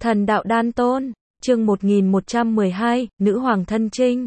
Thần đạo đan tôn, chương 1112, Nữ hoàng thân trinh.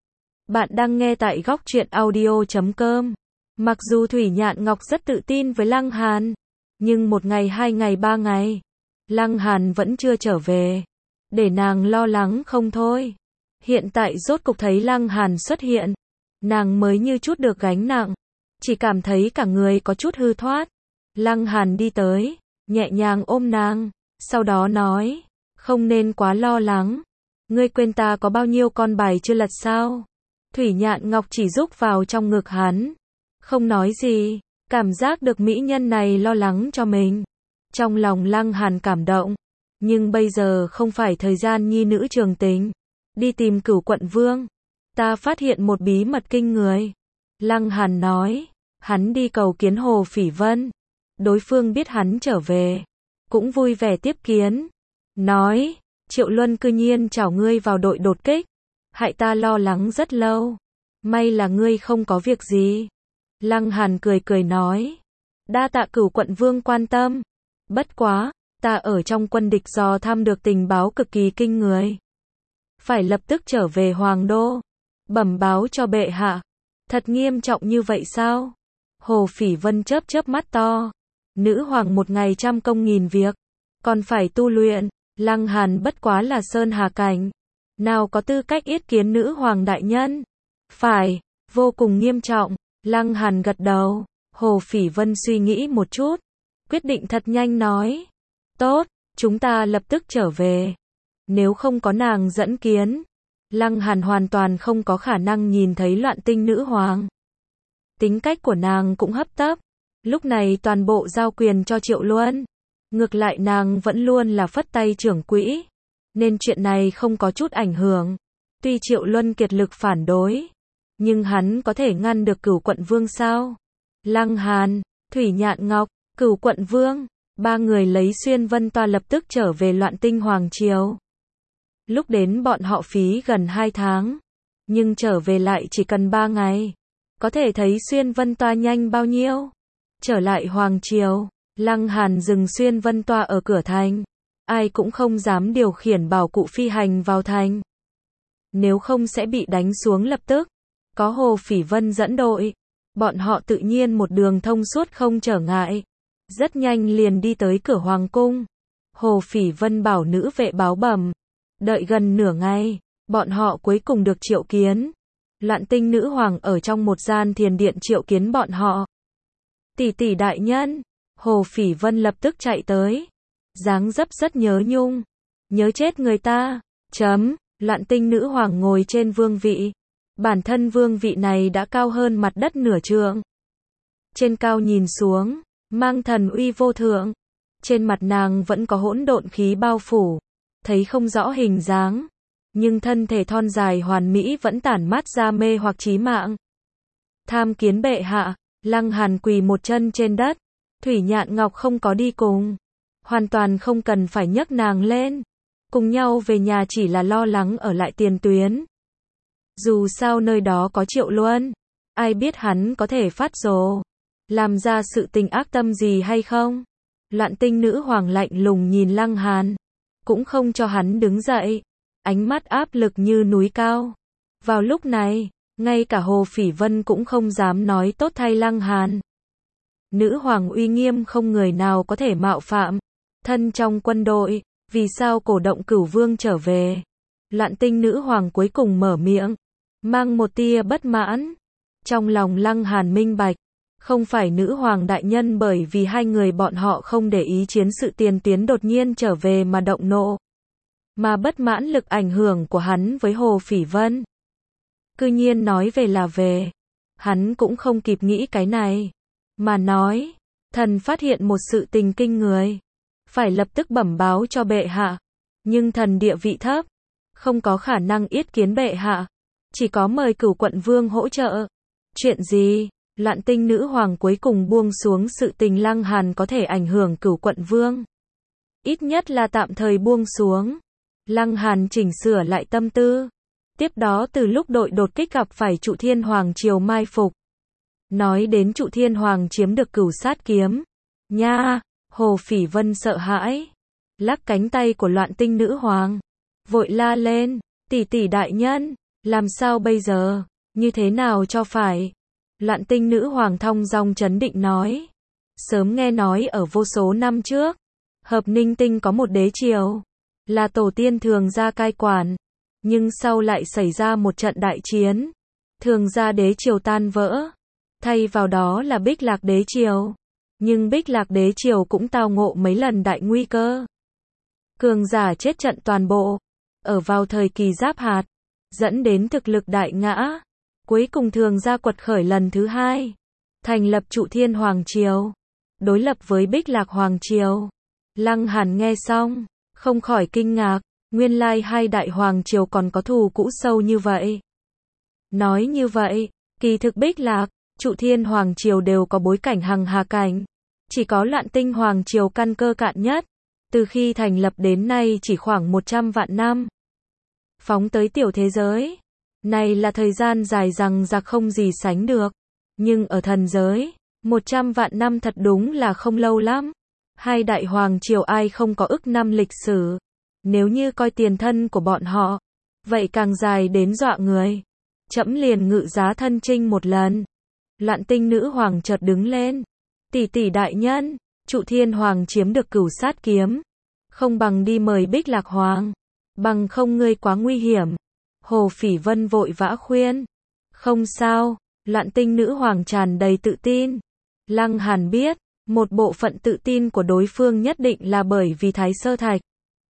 Bạn đang nghe tại góc truyện audio.com. Mặc dù Thủy Nhạn Ngọc rất tự tin với Lăng Hàn, nhưng một ngày, hai ngày, ba ngày, Lăng Hàn vẫn chưa trở về, để nàng lo lắng không thôi. Hiện tại rốt cục thấy Lăng Hàn xuất hiện, nàng mới như chút được gánh nặng, chỉ cảm thấy cả người có chút hư thoát. Lăng Hàn đi tới, nhẹ nhàng ôm nàng, sau đó nói, không nên quá lo lắng. Ngươi quên ta có bao nhiêu con bài chưa lật sao? Thủy Nhạn Ngọc chỉ rúc vào trong ngực hắn, không nói gì, cảm giác được mỹ nhân này lo lắng cho mình. Trong lòng Lăng Hàn cảm động, nhưng bây giờ không phải thời gian nhi nữ trường tình. Đi tìm Cửu Quận Vương. Ta phát hiện một bí mật kinh người. Lăng Hàn nói, hắn đi cầu kiến Hồ Phỉ Vân. Đối phương biết hắn trở về, cũng vui vẻ tiếp kiến. Nói, Triệu Luân cư nhiên chào ngươi vào đội đột kích, hại ta lo lắng rất lâu. May là ngươi không có việc gì. Lăng Hàn cười cười nói, đa tạ Cửu Quận Vương quan tâm. Bất quá, ta ở trong quân địch dò thăm được tình báo cực kỳ kinh người. Phải lập tức trở về Hoàng Đô, bẩm báo cho bệ hạ. Thật nghiêm trọng như vậy sao? Hồ Phỉ Vân chớp chớp mắt to. Nữ hoàng một ngày trăm công nghìn việc, còn phải tu luyện. Lăng Hàn bất quá là sơn hà cảnh, nào có tư cách yết kiến nữ hoàng đại nhân. Phải, vô cùng nghiêm trọng. Lăng Hàn gật đầu. Hồ Phỉ Vân suy nghĩ một chút, quyết định thật nhanh nói, tốt, chúng ta lập tức trở về. Nếu không có nàng dẫn kiến, Lăng Hàn hoàn toàn không có khả năng nhìn thấy Loạn Tinh nữ hoàng. Tính cách của nàng cũng hấp tấp, lúc này toàn bộ giao quyền cho Triệu Luân. Ngược lại nàng vẫn luôn là phất tay trưởng quỹ, nên chuyện này không có chút ảnh hưởng. Tuy Triệu Luân kiệt lực phản đối, nhưng hắn có thể ngăn được Cửu Quận Vương sao? Lăng Hàn, Thủy Nhạn Ngọc, Cửu Quận Vương, ba người lấy xuyên vân toa lập tức trở về Loạn Tinh Hoàng Triều. Lúc đến bọn họ phí gần 2 tháng, nhưng trở về lại chỉ cần 3 ngày. Có thể thấy xuyên vân toa nhanh bao nhiêu. Trở lại Hoàng Triều, Lăng Hàn dừng xuyên vân toa ở cửa thành. Ai cũng không dám điều khiển bảo cụ phi hành vào thành, nếu không sẽ bị đánh xuống lập tức. Có Hồ Phỉ Vân dẫn đội, bọn họ tự nhiên một đường thông suốt không trở ngại. Rất nhanh liền đi tới cửa Hoàng cung. Hồ Phỉ Vân bảo nữ vệ báo bẩm. Đợi gần nửa ngày, bọn họ cuối cùng được triệu kiến. Loạn Tinh nữ hoàng ở trong một gian thiền điện triệu kiến bọn họ. Tỷ tỷ đại nhân. Hồ Phỉ Vân lập tức chạy tới, dáng dấp rất nhớ nhung. Nhớ chết người ta. Loạn Tinh nữ hoàng ngồi trên vương vị. Bản thân vương vị này đã cao hơn mặt đất nửa trượng. Trên cao nhìn xuống, mang thần uy vô thượng. Trên mặt nàng vẫn có hỗn độn khí bao phủ, thấy không rõ hình dáng, nhưng thân thể thon dài hoàn mỹ vẫn tản mát ra mê hoặc chí mạng. Tham kiến bệ hạ. Lăng Hàn quỳ một chân trên đất. Thủy Nhạn Ngọc không có đi cùng, hoàn toàn không cần phải nhấc nàng lên. Cùng nhau về nhà chỉ là lo lắng ở lại tiền tuyến. Dù sao nơi đó có Triệu Luân, ai biết hắn có thể phát rồ, làm ra sự tình ác tâm gì hay không. Loạn Tinh nữ hoàng lạnh lùng nhìn Lăng Hàn, cũng không cho hắn đứng dậy, ánh mắt áp lực như núi cao. Vào lúc này, ngay cả Hồ Phỉ Vân cũng không dám nói tốt thay Lăng Hàn. Nữ hoàng uy nghiêm không người nào có thể mạo phạm. Thân trong quân đội, vì sao cổ động Cửu Vương trở về? Loạn Tinh nữ hoàng cuối cùng mở miệng, mang một tia bất mãn. Trong lòng Lăng Hàn minh bạch, không phải nữ hoàng đại nhân bởi vì hai người bọn họ không để ý chiến sự tiền tuyến đột nhiên trở về mà động nộ, mà bất mãn lực ảnh hưởng của hắn với Hồ Phỉ Vân. Cư nhiên nói về là về. Hắn cũng không kịp nghĩ cái này, mà nói, thần phát hiện một sự tình kinh người, phải lập tức bẩm báo cho bệ hạ. Nhưng thần địa vị thấp, không có khả năng yết kiến bệ hạ, chỉ có mời Cửu Quận Vương hỗ trợ. Chuyện gì? Loạn Tinh nữ hoàng cuối cùng buông xuống sự tình Lăng Hàn có thể ảnh hưởng Cửu Quận Vương. Ít nhất là tạm thời buông xuống. Lăng Hàn chỉnh sửa lại tâm tư. Tiếp đó từ lúc đội đột kích gặp phải Trụ Thiên Hoàng Triều mai phục, nói đến Trụ Thiên Hoàng chiếm được Cửu Sát Kiếm. Nha, Hồ Phỉ Vân sợ hãi. lắc cánh tay của Loạn Tinh nữ hoàng, vội la lên, tỷ tỷ đại nhân, làm sao bây giờ, như thế nào cho phải? Loạn Tinh nữ hoàng thong dong trấn định nói, sớm nghe nói ở vô số năm trước, Hợp Ninh Tinh có một đế triều, là tổ tiên Thường gia cai quản, nhưng sau lại xảy ra một trận đại chiến, Thường gia đế triều tan vỡ, thay vào đó là Bích Lạc đế triều, nhưng Bích Lạc đế triều cũng tao ngộ mấy lần đại nguy cơ. Cường giả chết trận toàn bộ, ở vào thời kỳ giáp hạt, dẫn đến thực lực đại ngã, cuối cùng Thường gia quật khởi lần thứ hai, thành lập Trụ Thiên Hoàng Triều, đối lập với Bích Lạc Hoàng Triều. Lăng Hàn nghe xong, không khỏi kinh ngạc, nguyên lai hai đại hoàng triều còn có thù cũ sâu như vậy. Nói như vậy, kỳ thực Bích Lạc, Trụ Thiên Hoàng Triều đều có bối cảnh hằng hà cảnh. Chỉ có Loạn Tinh Hoàng Triều căn cơ cạn nhất, từ khi thành lập đến nay chỉ khoảng 100 vạn năm. Phóng tới tiểu thế giới, này là thời gian dài rằng giặc không gì sánh được. Nhưng ở thần giới, 100 vạn năm thật đúng là không lâu lắm. Hai đại hoàng triều ai không có ức năm lịch sử. Nếu như coi tiền thân của bọn họ, vậy càng dài đến dọa người. Trẫm liền ngự giá thân chinh một lần. Loạn Tinh nữ hoàng chợt đứng lên. Tỷ tỷ đại nhân, Trụ Thiên Hoàng chiếm được Cửu Sát kiếm, không bằng đi mời Bích Lạc Hoàng, bằng không ngươi quá nguy hiểm. Hồ Phỉ Vân vội vã khuyên. Không sao, Loạn Tinh nữ hoàng tràn đầy tự tin. Lăng Hàn biết, một bộ phận tự tin của đối phương nhất định là bởi vì Thái Sơ Thạch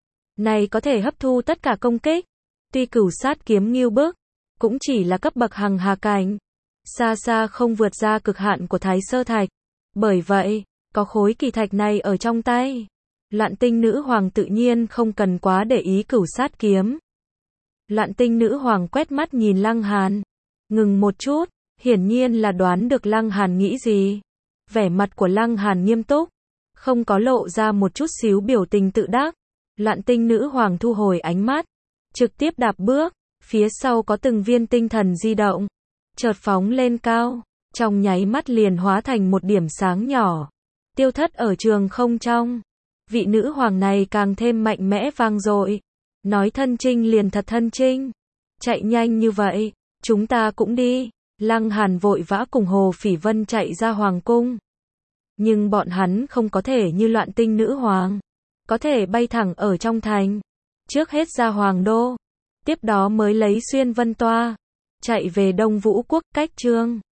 này có thể hấp thu tất cả công kích. Tuy Cửu Sát kiếm nghêu bức, cũng chỉ là cấp bậc hằng hà cảnh, xa xa không vượt ra cực hạn của Thái Sơ Thạch. Bởi vậy, có khối kỳ thạch này ở trong tay, Loạn Tinh nữ hoàng tự nhiên không cần quá để ý Cửu Sát kiếm. Loạn Tinh nữ hoàng quét mắt nhìn Lăng Hàn, ngừng một chút, hiển nhiên là đoán được Lăng Hàn nghĩ gì. Vẻ mặt của Lăng Hàn nghiêm túc, không có lộ ra một chút xíu biểu tình tự đắc. Loạn Tinh nữ hoàng thu hồi ánh mắt, trực tiếp đạp bước, phía sau có từng viên tinh thần di động, chợt phóng lên cao, trong nháy mắt liền hóa thành một điểm sáng nhỏ, tiêu thất ở trường không trong. Vị nữ hoàng này càng thêm mạnh mẽ vang dội, nói thân chinh liền thật thân chinh, chạy nhanh như vậy, chúng ta cũng đi. Lăng Hàn vội vã cùng Hồ Phỉ Vân chạy ra hoàng cung. Nhưng bọn hắn không có thể như Loạn Tinh nữ hoàng, có thể bay thẳng ở trong thành, trước hết ra hoàng đô, tiếp đó mới lấy xuyên vân toa, chạy về Đông Vũ quốc, cách Trương